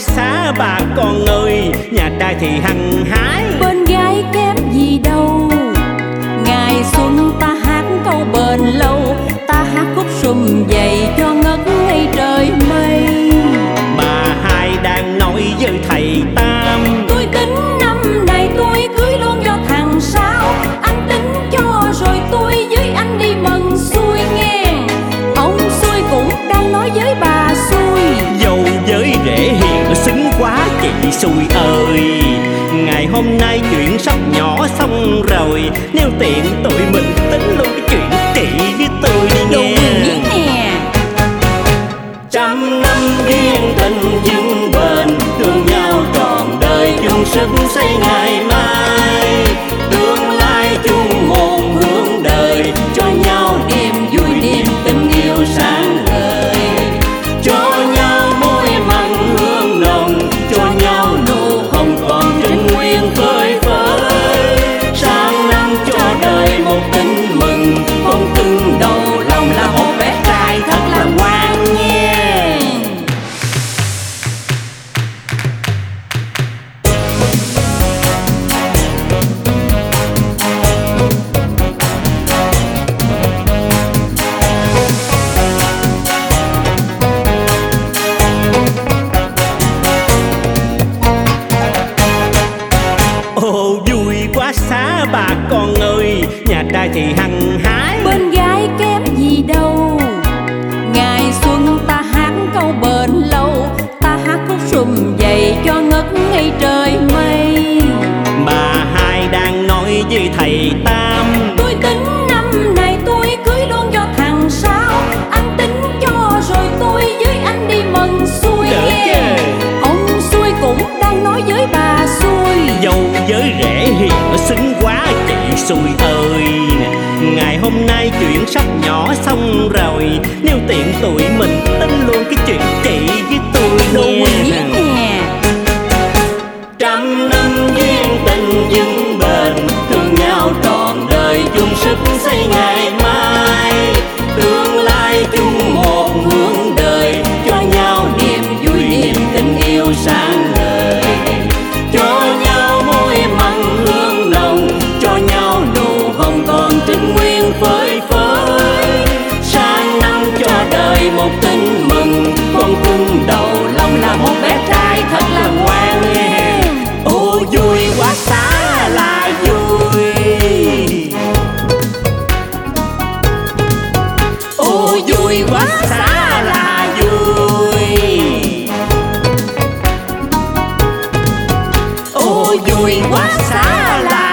xa bà con ơi, nhà trai thì hăng hái, bên gái kém gì đâu. Ngày xuân ta hát câu bền lâu, ta hát khúc sum vầy cho ngất ngây trời mây. bà hai đang nói với thầy Tam, tôi tính năm này tôi cưới luôn cho thằng Sáu. Anh tính cho rồi tôi với anh đi mần xuôi nghe. Ông xuôi cũng đang nói với bà xuôi, dâu với rể hiền xứng quá chị xui ơi. Ngày hôm nay chuyện sắp nhỏ xong rồi, nếu tiện tụi mình tính luôn cái chuyện chị với tôi đi nghe. nè. Trăm năm duyên tình vững bền, thương nhau trọn đời chung sức xây ngày mai. Tương lai chung một hướng đời, cho nhau niềm vui niềm tình yêu sáng ngời. Cho nhau môi mặn hương nồng, cho nhau nụ hồng còn trinh nguyên phơi phới. Sang năm cho đời một tin mừng, con cưng đầu lòng là một bé trai thật là ngoan nghe. Ồ vui quá xá bà con ơi, nhà trai thì hăng hái, Bên gái kém gì đâu. Ngày xuân ta hát câu bền lâu, ta hát khúc sum vầy cho ngất ngây trời mây. bà hai đang nói với thầy Tam, tôi tính năm này tôi cưới luôn cho thằng Sáu. Anh tính cho rồi tôi với anh đi mần xuôi Đỡ nghe. chứ. Ông xuôi cũng đang nói với bà xuôi, dâu với rể hiền xứng quá chị xui ơi. Ngày hôm nay chuyện sắp nhỏ xong rồi, nếu tiện tụi mình tính luôn cái chuyện chị với tôi nghe. nè. Trăm năm duyên tình vững bền, thương nhau trọn đời chung sức xây ngày mai. Tương lai chung một hướng đời, cho nhau niềm vui niềm tình yêu sáng ngời. Cho nhau môi mặn hương nồng, cho nhau nụ hồng còn trinh nguyên phơi phới. Sang năm cho đời một tin mừng, con cưng đầu lòng là một bé trai thật là ngoan nghe. Ô vui quá xá là vui, ô vui quá xá là vui, ô vui quá xá là